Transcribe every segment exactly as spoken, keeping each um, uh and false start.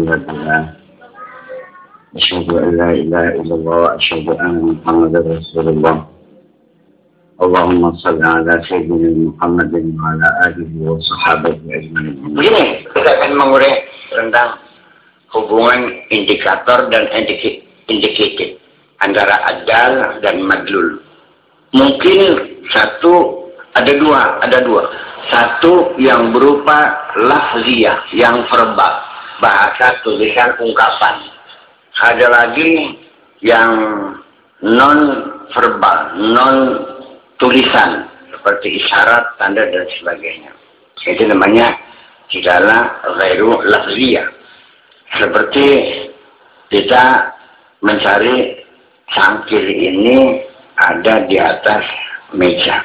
Asyhadu an la ilaha illallah wa asyhadu anna Muhammadar Rasulullah. Allahumma shalli ala sayyidina Muhammadin wa ala alihi wa sahbihi ajma'in. Begini, kita akan mengurai tentang hubungan indikator dan indicated antara adal dan madlul. Mungkin satu, ada dua, ada dua. Satu yang berupa lafziyah, yang verbal, bahasa, tulisan, ungkapan. Ada lagi yang non verbal, non tulisan, seperti isyarat, tanda dan sebagainya. Itu namanya tidaklah ghairu lafziyah. Seperti kita mencari cangkir ini ada di atas meja.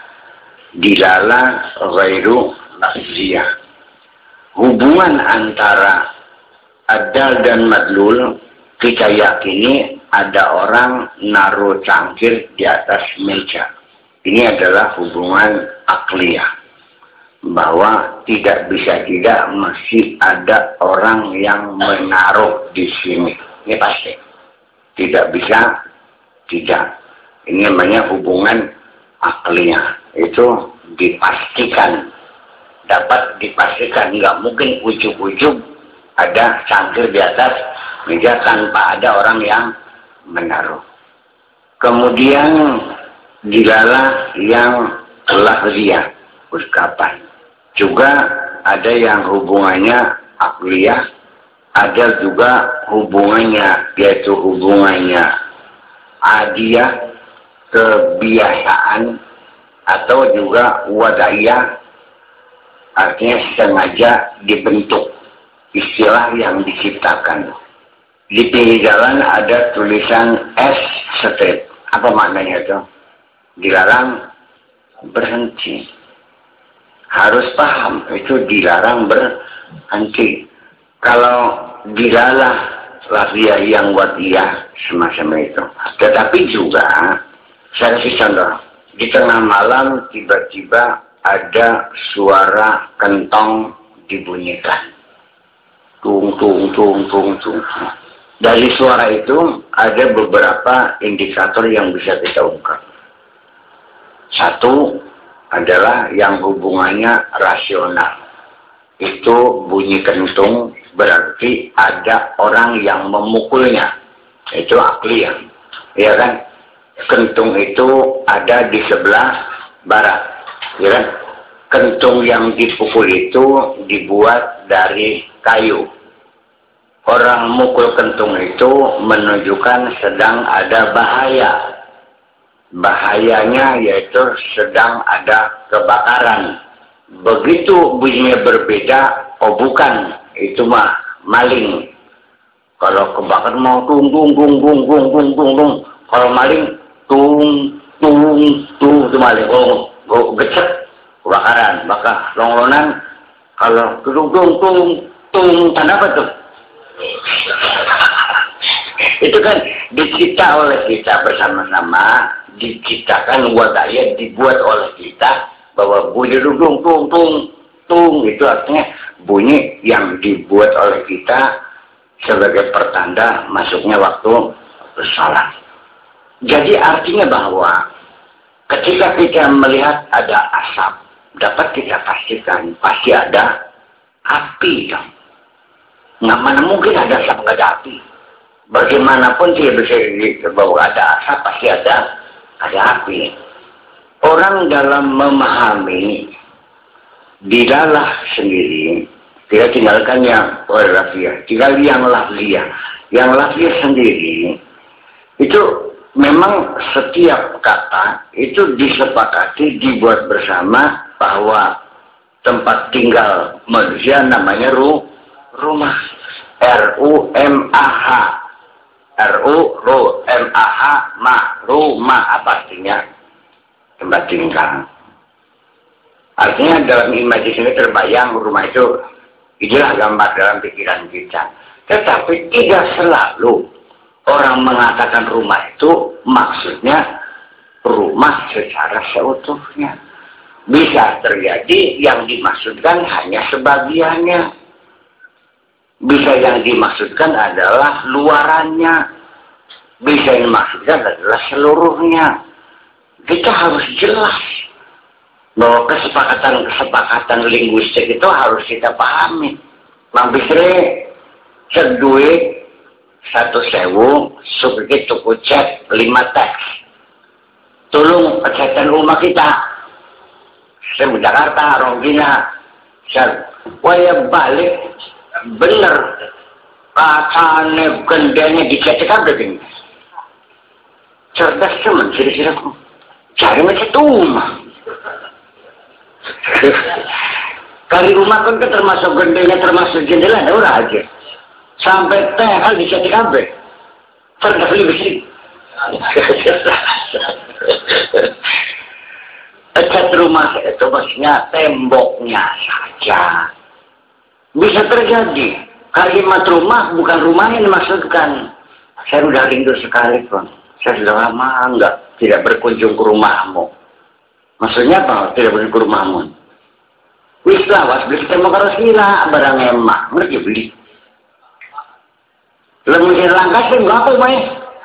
Dilala ghairu lafziyah. Hubungan antara adal dan madlul, kita yakini ada orang naruh cangkir di atas meja. Ini adalah hubungan akliyah. Bahwa tidak bisa tidak masih ada orang yang menaruh di sini. Ini pasti. Tidak bisa tidak. Ini namanya hubungan akliyah. Itu dipastikan. Dapat dipastikan. Nggak mungkin ujug-ujug ada cangkir di atas meja tanpa ada orang yang menaruh. Kemudian dilala yang lafziyah, ungkapan. Juga ada yang hubungannya akliyah, ada juga hubungannya, yaitu hubungannya adiyah, kebiasaan, atau juga wadaiyah, artinya sengaja dibentuk, istilah yang diciptakan. Di pinggir jalan ada tulisan S street. Apa maknanya itu? Dilarang berhenti. Harus paham, itu dilarang berhenti. Kalau dilalah lafziyah yang wadiyah, semacam itu. Tetapi juga, saya kasih contoh. Di tengah malam tiba-tiba ada suara kentong dibunyikan. Tung, tung, tung, tung, tung. Dari suara itu ada beberapa indikator yang bisa kita ungkap. Satu adalah yang hubungannya rasional. Itu bunyi kentung berarti ada orang yang memukulnya. Itu akliyah. Ya kan? Kentung itu ada di sebelah barat. Ya kan? Kentung yang dipukul itu dibuat dari kayu. Orang mukul kentung itu menunjukkan sedang ada bahaya. Bahayanya yaitu sedang ada kebakaran. Begitu bunyinya berbeda, oh bukan, itu mah maling. Kalau kebakaran mau tung tung tung tung tung tung tung tung. Kalau maling tung tung tung itu maling. Oh, oh gecek kebakaran. Maka longlonan kalau tung tung tung tung tanda apa tuh? Itu kan dicipta oleh kita bersama-sama, diciptakan wadaya, dibuat oleh kita bahwa bunyi tung tung tung tung itu artinya bunyi yang dibuat oleh kita sebagai pertanda masuknya waktu sholat. Jadi artinya bahwa ketika kita melihat ada asap, dapat kita pastikan pasti ada api dong. Nggak mana mungkin ada asap nggak ada api. Bagaimanapun tidak bisa gitu bahwa ada asap pasti ada ada api. Orang dalam memahami dilalah sendiri, tidak tinggalkan yang lafziyah, tinggal yang lafziyah. Yang lafziyah sendiri itu memang setiap kata itu disepakati dibuat bersama bahwa tempat tinggal manusia namanya ru rumah. R U M A H. R U R U M A H ma rumah, apa artinya? Tempat tinggal. Artinya dalam imajinasi terbayang rumah itu, itulah gambar dalam pikiran kita. Tetapi tidak selalu orang mengatakan rumah itu maksudnya rumah secara seutuhnya. Bisa terjadi yang dimaksudkan hanya sebagiannya. Bisa yang dimaksudkan adalah luarannya. Bisa yang dimaksudkan adalah seluruhnya. Kita harus jelas bahwa kesepakatan-kesepakatan linguistik itu harus kita pahami. Mang Bisri seduit satu sewu supaya tuku cek lima teks. Tolong pecetan rumah kita. Saya di Jakarta, Ronggina. Saya waya balik bener katanya gendanya dicetak begini. Cerdas cuman kira-kira cari macam rumah. Kali rumah kan termasuk gendenya, termasuk jendela, ada orang aja. Sampai teh hal dicetak kabeh. Cerdas lebih sih. Cat rumah itu maksudnya temboknya saja. Bisa terjadi. Kalimat rumah bukan rumah yang dimaksudkan. Saya sudah rindu sekali pun. Saya sudah lama enggak tidak berkunjung ke rumahmu. Maksudnya apa? Tidak berkunjung ke rumahmu. Wis lawas beli tembok harus gila barang emak. Ngerti beli. Lalu saya langkah sih enggak apa Mai.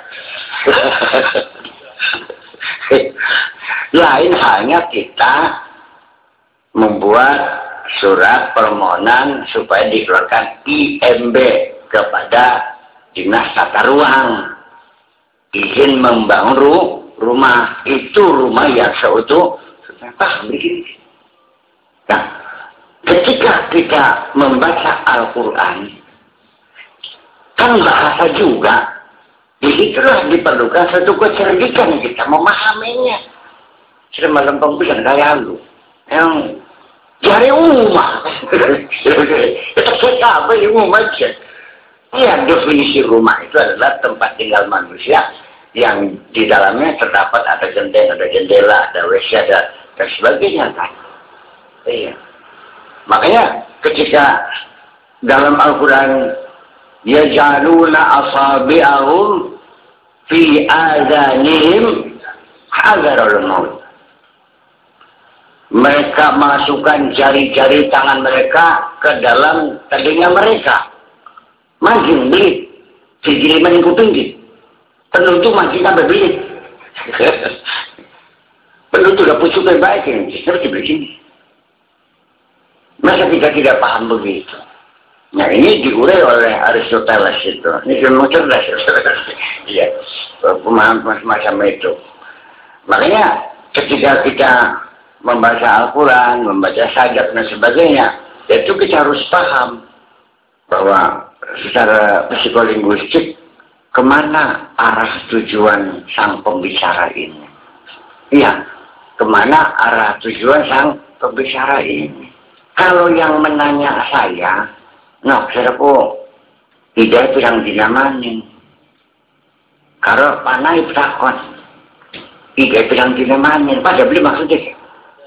Lain halnya kita membuat surat permohonan supaya dikeluarkan I M B kepada Dinas Tata Ruang izin membangun ru rumah. Itu rumah yang seutuh ah, begini. Nah, ketika kita membaca Al-Quran kan bahasa juga, disitulah diperlukan satu kecerdikan kita memahaminya. Sudah melempeng bisa kayak lu yang cari rumah. Kita cek apa yang rumah aja. Ya, definisi rumah itu adalah tempat tinggal manusia yang di dalamnya terdapat ada jendela, ada jendela, ada W C, ada dan sebagainya kan. Iya. Makanya ketika dalam Al-Quran yajaluna asabi'ahum fi adanihim hazarul maut. Mereka masukkan jari-jari tangan mereka ke dalam telinga mereka. Makin belit. Segini makin kuping. Penutup makin sampai belit. Penutup gak pucuk yang baik ini. Seperti begini. Masa kita tidak paham begitu? Nah ini diurai oleh Aristoteles itu. Ini ilmu cerdas. Iya. Pemahaman semacam itu. Makanya ketika kita membaca Al-Quran, membaca sajak dan sebagainya, itu kita harus paham bahwa secara psikolinguistik kemana arah tujuan sang pembicara ini. Iya, kemana arah tujuan sang pembicara ini. Kalau yang menanya saya, no, saya kok tidak bilang dinamanin. Kalau panai takut, tidak bilang dinamanin. Pada beli maksudnya.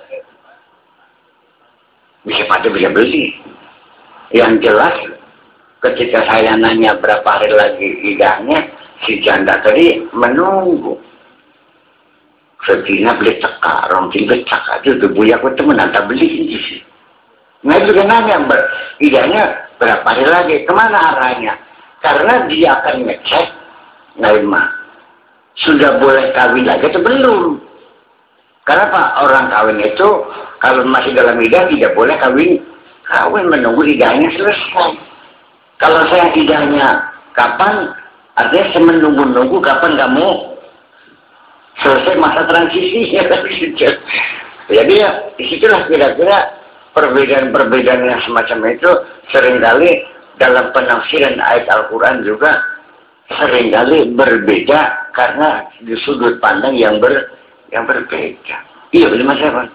Bisa pada bisa beli. Yang jelas ketika saya nanya berapa hari lagi idahnya, si janda tadi menunggu. Sedina beli cekak, rongking beli cekak itu buya aku temen nanti beli ini sih. Nah itu kan nanya idahnya berapa hari lagi, kemana arahnya? Karena dia akan ngecek, Naima sudah boleh kawin lagi atau belum? Karena Pak, orang kawin itu kalau masih dalam idah tidak boleh kawin, kawin menunggu idahnya selesai. Kalau saya idahnya kapan, artinya saya menunggu-nunggu kapan kamu selesai masa transisi. Jadi ya, disitulah kira-kira perbedaan-perbedaan yang semacam itu seringkali dalam penafsiran ayat Al-Quran juga seringkali berbeda karena di sudut pandang yang ber yang berbeda. Iya, benar Mas Evan.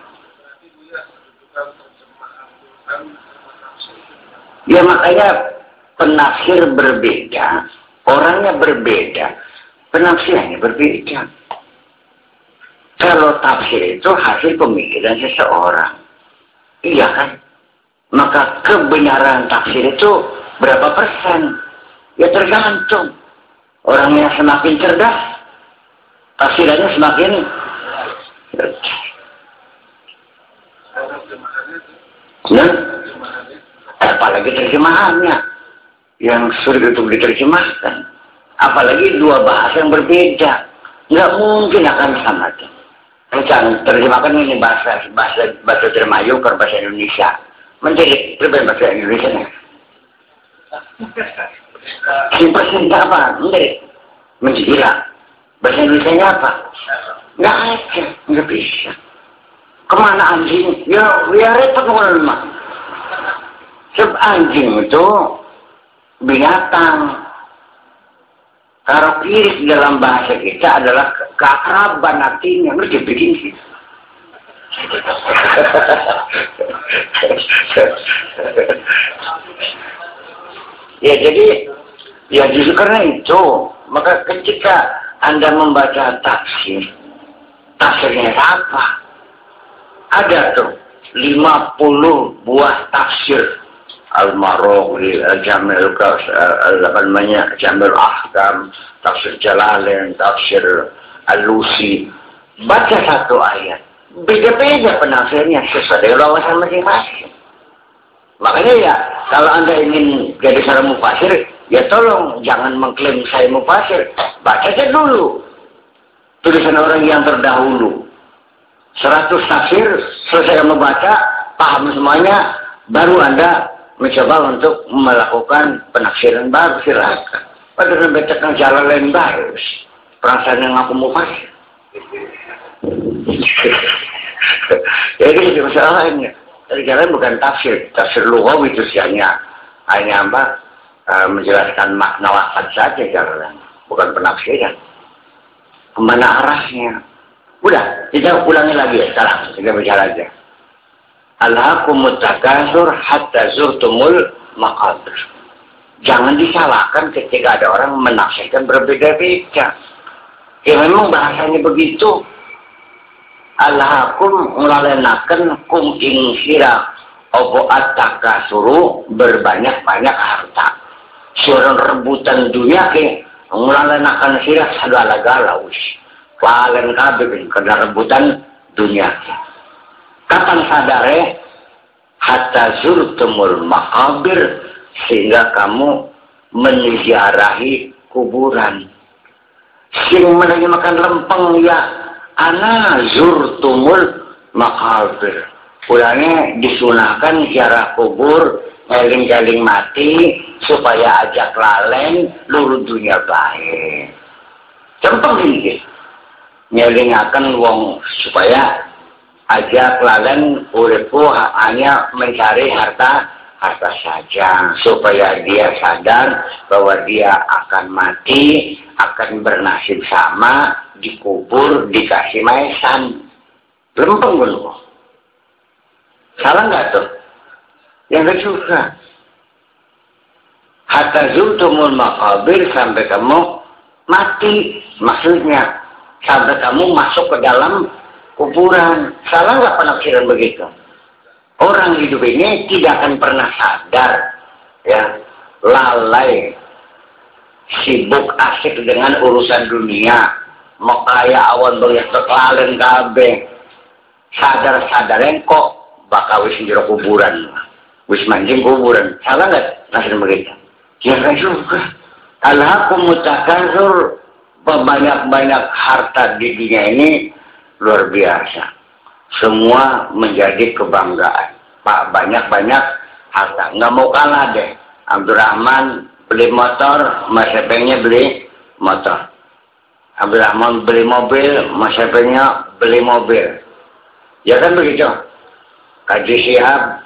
Ya makanya penafsir berbeda, orangnya berbeda, penafsirannya berbeda. Kalau tafsir itu hasil pemikiran seseorang, iya kan? Maka kebenaran tafsir itu berapa persen? Ya tergantung. Orangnya semakin cerdas, tafsirannya semakin nah, apalagi terjemahannya. yang sulit untuk diterjemahkan. Apalagi dua bahasa yang berbeda, nggak mungkin akan sama. Jangan terjemahkan ini bahasa bahasa bahasa Termayu ke bahasa Indonesia. Menjadi lebih bahasa Indonesia nih. Simpelnya apa? Menjadi menjadi bahasa Indonesia apa? Nggak ada, nggak bisa. Kemana anjing? Ya, ya repot kemana? Sebab anjing itu binatang. Kalau iris dalam bahasa kita adalah keakraban artinya, ngerti bikin sih. Ya jadi, ya justru karena itu, maka ketika Anda membaca tafsir, tafsirnya apa? Ada tuh lima puluh buah tafsir. Al-Maroghi, Al-Jamil, apa namanya, Jamil Ahkam, Tafsir Jalalain, Tafsir Al-Lusi. Baca satu ayat, beda-beda penafsirnya sesuai dengan wawasan masing-masing. Makanya ya, kalau Anda ingin jadi seorang mufasir, ya tolong jangan mengklaim saya mufasir. Baca aja dulu tulisan orang yang terdahulu. Seratus tafsir, selesai membaca, paham semuanya, baru Anda mencoba untuk melakukan penafsiran baru, silakan. Padahal membacakan jalan lain baru, perasaan yang aku mau pasir. Jadi itu masalahnya. Dari jalan bukan tafsir, tafsir lughawi itu hanya hanya apa? E, menjelaskan makna lafaz saja jalan, bukan penafsiran. Kemana arahnya? Udah, kita ulangi lagi ya sekarang, kita bicara aja. Alhaakumut takasur hatta zurtumul maqabir. Jangan disalahkan ketika ada orang menafsirkan berbeda-beda. Ya memang bahasanya begitu. Alhaakum ngalenaken kum ing sira opo at-takasuru berbanyak-banyak harta. Suara rebutan dunia ke ngalenaken sira segala-gala wis. Palen kabeh karena rebutan dunia. Kapan sadare hatta zurtumul maqabir, sehingga kamu menziarahi kuburan. Sing menanya makan lempeng ya ana zurtumul maqabir. Ulangnya disunahkan ziarah kubur, eling-eling mati supaya ajak lalen luru dunia baik. Cempeng ini nyelingaken wong supaya ajak lalen uripku hanya mencari harta harta saja, supaya dia sadar bahwa dia akan mati, akan bernasib sama, dikubur, dikasih maesan. Lempeng dulu. Salah nggak tuh? Yang juga. Hatta zurtumul maqabir, sampai kamu mati, maksudnya sampai kamu masuk ke dalam kuburan. Salah nggak penafsiran begitu? Orang hidup ini tidak akan pernah sadar, ya, lalai, sibuk asik dengan urusan dunia, mau kaya awan banyak terlalen kabeh, sadar-sadaran kok bakal wis njero kuburan, wis mancing kuburan. Salah nggak penafsiran begitu? Ya nggak juga. Alhaakumut takasur, banyak-banyak harta di dunia ini luar biasa. Semua menjadi kebanggaan. Pak, banyak-banyak harta. Nggak mau kalah deh. Abdurrahman beli motor, Mas Epengnya beli motor. Abdurrahman beli mobil, Mas Epengnya beli mobil. Ya kan begitu? Kaji Syihab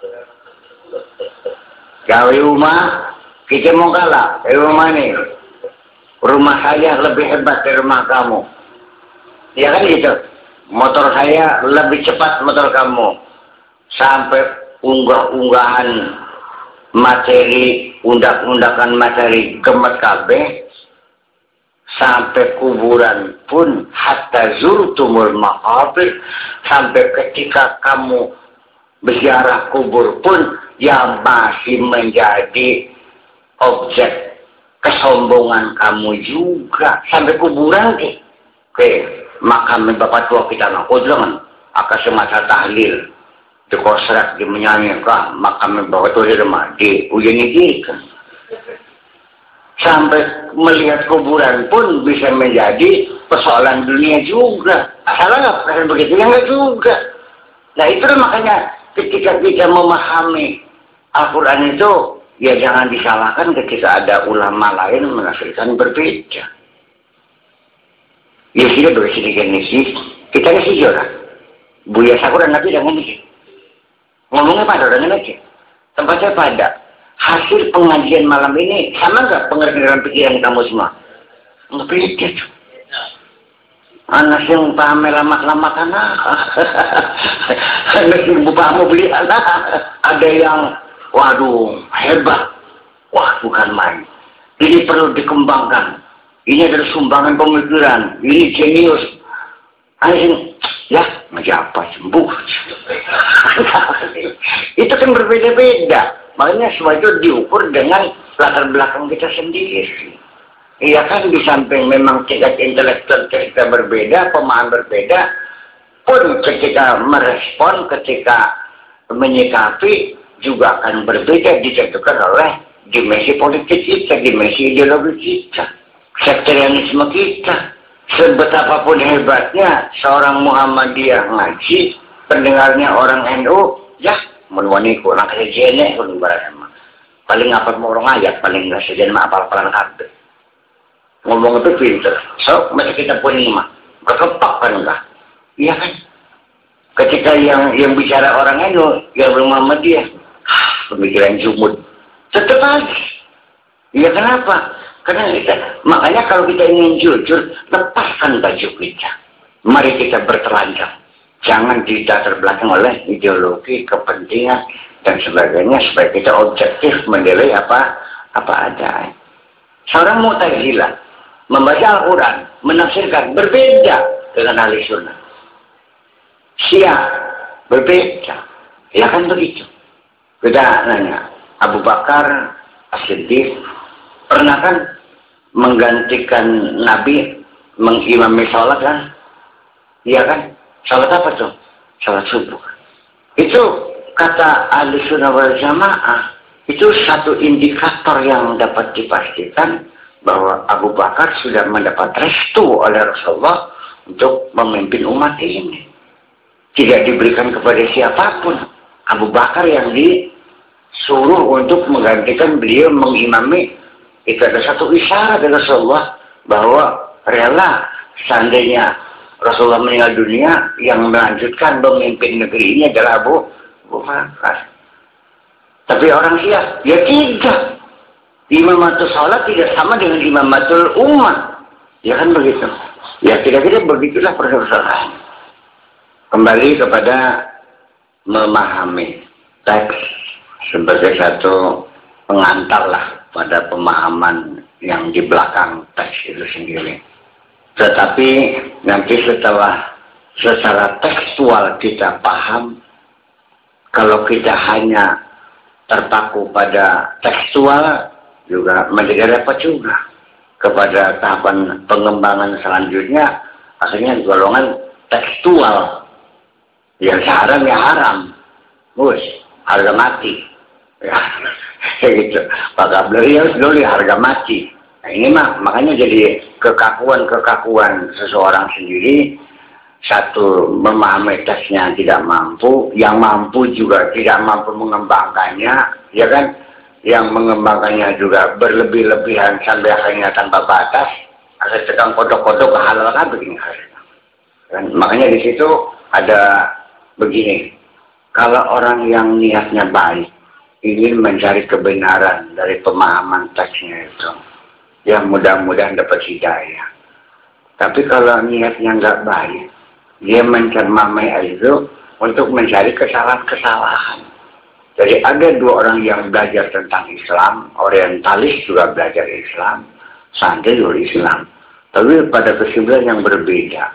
gawe rumah, kita mau kalah. Eh, rumah nih, rumah saya lebih hebat dari rumah kamu. Ya kan gitu? Motor saya lebih cepat motor kamu. Sampai unggah-unggahan materi, undak-undakan materi gemet kabeh. Sampai kuburan pun hatta zurtumul maqabir, sampai ketika kamu berziarah kubur pun yang masih menjadi objek kesombongan kamu juga. Sampai kuburan ke, ke makam bapak tua kita ngaku jangan akan semasa tahlil di kosrak di menyanyikan makam bapak tua di rumah di ujian ini kan sampai melihat kuburan pun bisa menjadi persoalan dunia juga. Salah nggak begitu? Ya nggak juga. Nah itu makanya ketika kita memahami Al-Quran itu, ya jangan disalahkan ketika ada ulama lain menafsirkan berbeda. Ya sudah bersedikit sih, kita ini sih orang. Buya Sakura nanti jangan ini. Ngomongnya pada orang aja. Tempatnya pada. Hasil pengajian malam ini sama nggak pengertian pikiran kamu semua? Nggak beda tuh. Anak yang paham lama-lama karena anak yang paham beli anak ada yang waduh hebat, wah bukan main. Ini perlu dikembangkan. Ini adalah sumbangan pemikiran. Ini jenius. Ayo ya macam apa sembuh. Itu kan berbeda-beda. Makanya semua itu diukur dengan latar belakang kita sendiri. Iya kan, di samping memang tingkat intelektual kita berbeda, pemahaman berbeda, pun ketika merespon, ketika menyikapi juga akan berbeda ditentukan oleh dimensi politik kita, dimensi ideologi kita, sekterianisme kita. Sebetapapun hebatnya seorang Muhammadiyah ngaji, pendengarnya orang N U, ya menwani kurang kerjanya kurang barang paling apa mau orang ayat paling nggak sejen mah apal apalan kabeh ngomong itu pinter. So masih kita pun lima kekepak kan enggak? Iya kan? Ketika yang yang bicara orang itu yang Muhammadiyah, pemikiran jumud tetap aja. Iya kenapa? Karena kita, makanya kalau kita ingin jujur, lepaskan baju kita. Mari kita bertelanjang. Jangan dilatar belakang oleh ideologi, kepentingan, dan sebagainya, supaya kita objektif menilai apa apa ada. Seorang Mu'tazilah membaca Al-Quran, menafsirkan berbeda dengan ahli sunnah. Syiah berbeda. Ya kan begitu. Kita nanya, Abu Bakar As-Siddiq pernah kan menggantikan Nabi mengimami sholat kan? Iya kan? Sholat apa tuh? Sholat subuh. Itu kata ahli sunnah wal jamaah, itu satu indikator yang dapat dipastikan bahwa Abu Bakar sudah mendapat restu oleh Rasulullah untuk memimpin umat ini. Tidak diberikan kepada siapapun. Abu Bakar yang disuruh untuk menggantikan beliau mengimami. Itu ada satu isyarat dari Rasulullah bahwa rela seandainya Rasulullah meninggal dunia, yang melanjutkan memimpin negeri ini adalah Abu Bakar. Tapi orang Syiah, ya tidak. Imamatul salat tidak sama dengan imamatul umat. Ya kan begitu. Ya kira-kira begitulah persoalan. Kembali kepada memahami teks sebagai satu pengantar lah pada pemahaman yang di belakang teks itu sendiri. Tetapi nanti setelah secara tekstual kita paham, kalau kita hanya terpaku pada tekstual juga menjadi repot juga. Kepada tahapan pengembangan selanjutnya akhirnya golongan tekstual. Yang haram ya haram, bus harga mati. Ya, kayak gitu. Maka beliau dulu harga mati. Nah ini mah makanya jadi kekakuan-kekakuan seseorang sendiri. Satu, memahami teksnya tidak mampu, yang mampu juga tidak mampu mengembangkannya, ya kan? Yang mengembangkannya juga berlebih-lebihan sampai akhirnya tanpa batas. Asal sedang kodok-kodok kehalalkan begini. Dan makanya di situ ada begini. Kalau orang yang niatnya baik, ingin mencari kebenaran dari pemahaman teksnya itu, ya mudah-mudahan dapat hidayah. Tapi kalau niatnya nggak baik, dia mencermai itu untuk mencari kesalahan-kesalahan. Jadi ada dua orang yang belajar tentang Islam, orientalis juga belajar Islam, santri juga Islam, tapi pada kesimpulan yang berbeda.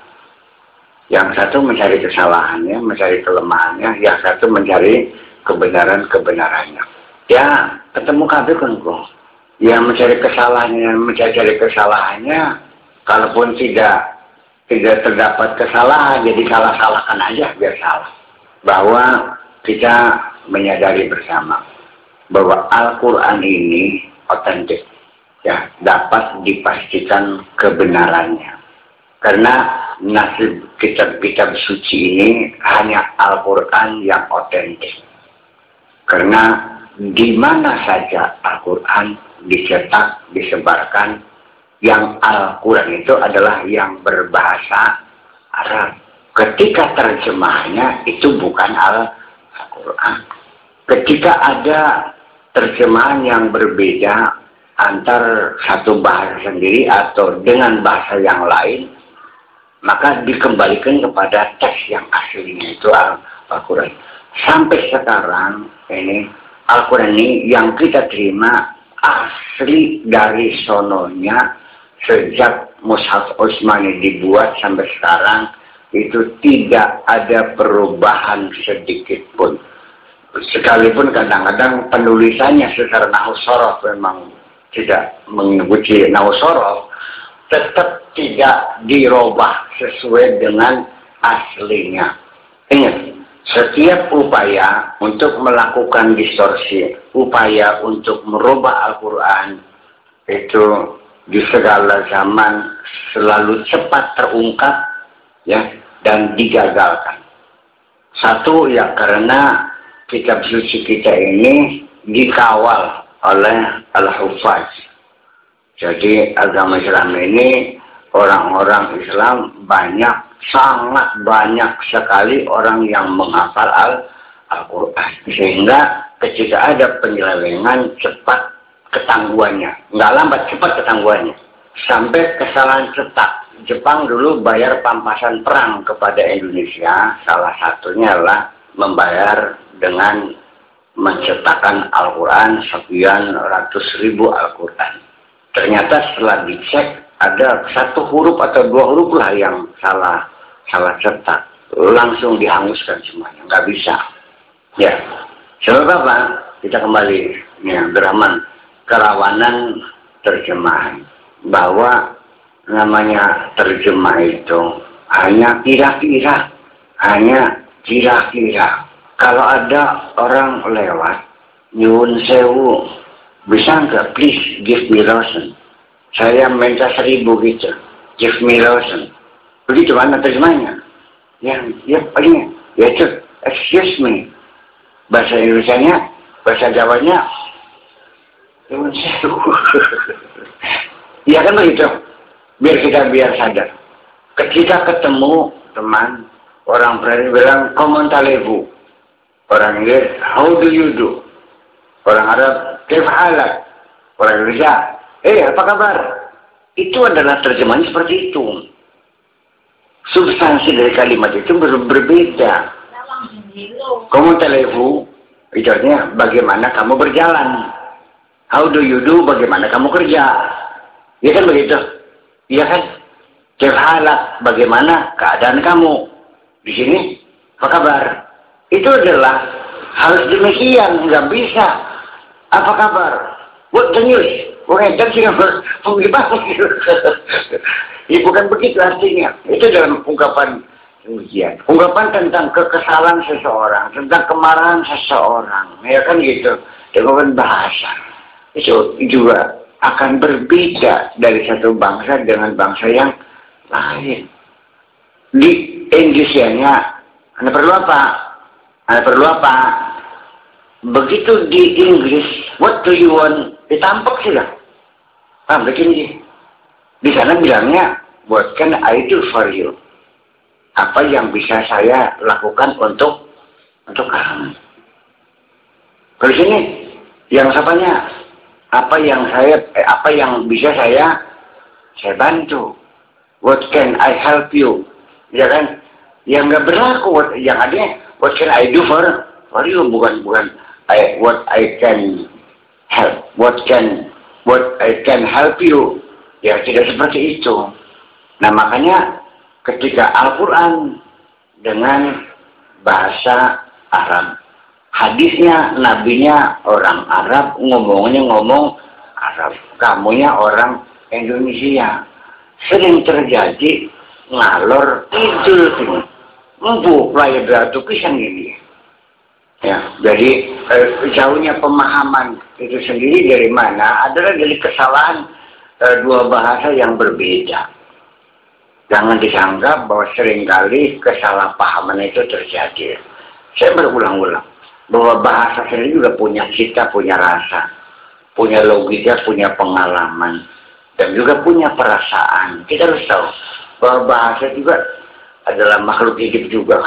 Yang satu mencari kesalahannya, mencari kelemahannya, yang satu mencari kebenaran-kebenarannya. Ya, ketemu kabeh kan kok. Yang mencari kesalahannya, mencari kesalahannya, kalaupun tidak tidak terdapat kesalahan, jadi salah-salahkan aja biar salah. Bahwa kita menyadari bersama bahwa Al-Quran ini otentik, ya. dapat dipastikan kebenarannya. Karena nasib kitab-kitab suci ini hanya Al-Quran yang otentik. Karena di mana saja Al-Quran dicetak, disebarkan, yang Al-Quran itu adalah yang berbahasa Arab. Ketika terjemahannya itu bukan Al-Quran. Ketika ada terjemahan yang berbeda antar satu bahasa sendiri atau dengan bahasa yang lain, maka dikembalikan kepada teks yang aslinya itu Al-Quran. Sampai sekarang ini Al-Quran ini yang kita terima asli dari sononya, sejak Mushaf Utsmani dibuat sampai sekarang itu tidak ada perubahan sedikit pun. Sekalipun kadang-kadang penulisannya secara nahwu shorof memang tidak mengikuti nahwu shorof, tetap tidak dirubah sesuai dengan aslinya. Ingat, setiap upaya untuk melakukan distorsi, upaya untuk merubah Al-Quran itu di segala zaman selalu cepat terungkap, ya, dan digagalkan. Satu, ya karena kitab suci kita ini dikawal oleh Al-Hufaz. Jadi agama Islam ini, orang-orang Islam banyak, sangat banyak sekali orang yang menghafal Al-Quran. Sehingga ketika ada penyelewengan, cepat ketangguhannya. Nggak lambat, cepat ketangguhannya. Sampai kesalahan cetak. Jepang dulu bayar pampasan perang kepada Indonesia. Salah satunya adalah membayar dengan mencetakkan Al-Quran sekian ratus ribu Al-Quran. Ternyata setelah dicek ada satu huruf atau dua huruf lah yang salah salah cetak, langsung dihanguskan semuanya, nggak bisa. Ya, sebab apa? Kita kembali, ya, Abdurrahman, kerawanan terjemahan, bahwa namanya terjemah itu hanya kira-kira, hanya kira-kira. Kalau ada orang lewat, nyuwun sewu, bisa nggak please give me lotion? Saya minta seribu gitu, give me lotion. Begitu mana terjemahnya? Ya, ya paling ya itu, excuse me. Bahasa Indonesianya, bahasa Jawanya, nyuwun sewu. Iya kan begitu? Biar kita biar sadar. Ketika ketemu teman, orang berani bilang, komentalevu. Orang Inggris, how do you do? Orang Arab, kif halak? Orang Indonesia, eh apa kabar? Itu adalah terjemahan seperti itu. Substansi dari kalimat itu ber berbeda. Komentalevu, itu artinya bagaimana kamu berjalan. How do you do? Bagaimana kamu kerja? Ya kan begitu? Iya kan? Kif halak? Bagaimana keadaan kamu? Di sini, apa kabar? Itu adalah harus demikian, nggak bisa. Apa kabar? What the news? Orang sih gimana? Ya bukan begitu artinya. Itu dalam ungkapan demikian. Ungkapan tentang kekesalan seseorang, tentang kemarahan seseorang, ya kan gitu. Dengan bahasa itu juga akan berbeda dari satu bangsa dengan bangsa yang lain. Di Indonesia-nya, Anda perlu apa? Anda perlu apa? Begitu di Inggris, what do you want? Ditampak sudah. Ah, begini. Di sana bilangnya, what can I do for you? Apa yang bisa saya lakukan untuk untuk kamu? Kalau sini, yang sapanya, apa yang saya, eh, apa yang bisa saya saya bantu? What can I help you? Ya kan? Yang nggak berlaku, yang ada, what can I do for for you? Bukan bukan I, what I can help, what can what I can help you. Ya tidak seperti itu. Nah makanya ketika Al-Quran dengan bahasa Arab, hadisnya nabinya orang Arab, ngomongnya ngomong Arab, kamunya orang Indonesia, sering terjadi ngalor idul ini. Empu playa beratu pisang ini. Ya, jadi eh, jauhnya pemahaman itu sendiri dari mana? Adalah dari kesalahan uh, dua bahasa yang berbeda. Jangan disangka bahwa seringkali kesalahpahaman itu terjadi. Saya berulang-ulang bahwa bahasa sendiri juga punya cita, punya rasa, punya logika, punya pengalaman, dan juga punya perasaan. Kita harus tahu bahwa bahasa juga adalah makhluk hidup juga.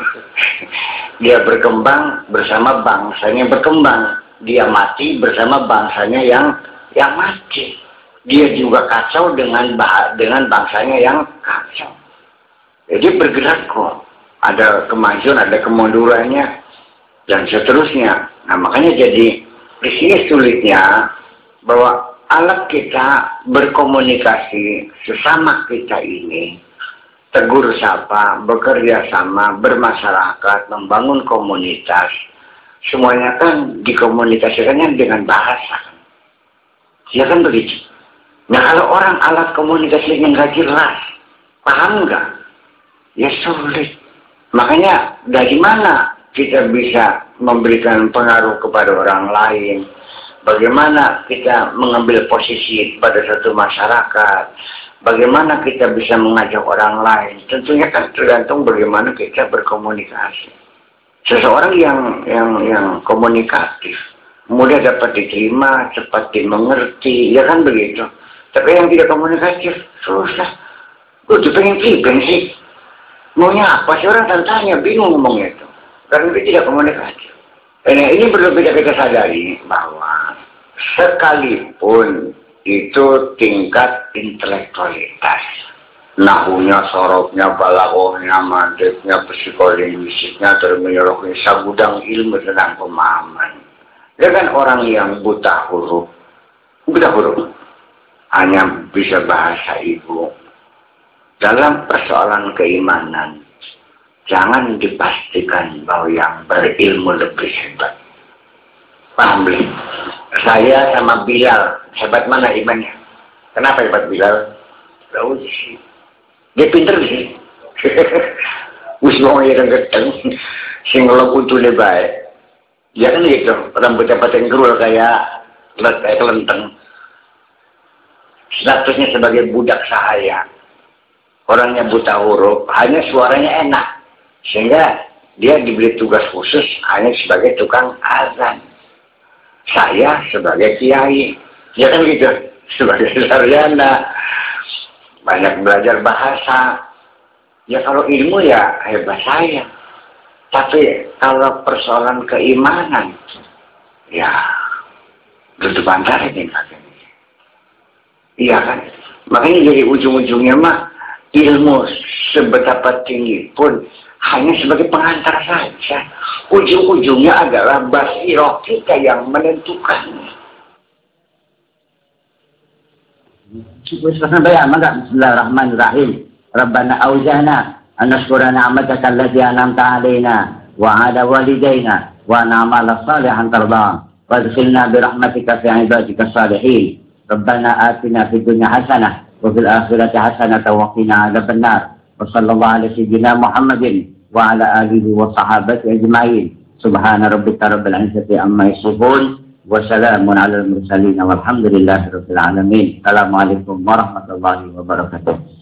Dia berkembang bersama bangsanya berkembang. Dia mati bersama bangsanya yang yang mati. Dia juga kacau dengan bah dengan bangsanya yang kacau. Jadi bergerak kok. Ada kemajuan, ada kemundurannya, dan seterusnya. Nah makanya jadi di sini sulitnya bahwa alat kita berkomunikasi sesama kita ini, tegur sapa, bekerja sama, bermasyarakat, membangun komunitas, semuanya kan dikomunikasikannya dengan bahasa. Ya kan begitu. Nah kalau orang alat komunikasinya nggak jelas, paham nggak? Ya sulit. Makanya dari mana kita bisa memberikan pengaruh kepada orang lain? Bagaimana kita mengambil posisi pada satu masyarakat? Bagaimana kita bisa mengajak orang lain? Tentunya kan tergantung bagaimana kita berkomunikasi. Seseorang yang yang yang komunikatif mudah dapat diterima, cepat dimengerti, ya kan begitu. Tapi yang tidak komunikatif susah. Udah pengen pengen sih. Maunya apa sih, orang tanya, bingung ngomongnya itu. Karena dia tidak komunikatif. Nah, ini perlu kita kita sadari bahwa sekalipun itu tingkat intelektualitas, nahunya, sorobnya, balaghahnya, mantiknya, psikolinguistiknya, terminologi, sagudang ilmu tentang pemahaman. Dia kan orang yang buta huruf, buta huruf, hanya bisa bahasa ibu. Dalam persoalan keimanan, jangan dipastikan bahwa yang berilmu lebih hebat. Paham belum? Saya sama Bilal, hebat mana imannya? Kenapa hebat Bilal? Tahu sih. Dia pinter sih. Wis mau ya keteng, sing lo kuntule bae. Ya kan gitu, rambutnya paten kerul kayak kayak kelenteng. Statusnya sebagai budak sahaya. Orangnya buta huruf, hanya suaranya enak. Sehingga dia diberi tugas khusus hanya sebagai tukang azan. Saya sebagai kiai. Ya kan gitu, sebagai sarjana. Banyak belajar bahasa. Ya kalau ilmu ya hebat saya. Tapi kalau persoalan keimanan, ya duduk bantar ini. Iya kan? Makanya jadi ujung-ujungnya mah ilmu sebetapa tinggi pun hanya sebagai pengantar saja. Ujung-ujungnya adalah basiroh kita yang menentukannya. Bismillahirrahmanirrahim. Rabbana auzana an nashkura ni'mataka allati an'amta 'alaina wa 'ala walidayna wa na'mala salihan tarda. Wadkhilna bi rahmatika fi 'ibadika salihin. Rabbana atina fid dunya hasanah wa fil akhirati hasanah wa qina 'adzabannar. Wa sallallahu ala sayyidina Muhammadin wa ala alihi wa sahabati ajma'in. Subhana rabbika rabbil 'izzati amma yasifun wa salamun 'alal mursalin walhamdulillahi rabbil alamin. Assalamualaikum warahmatullahi wabarakatuh.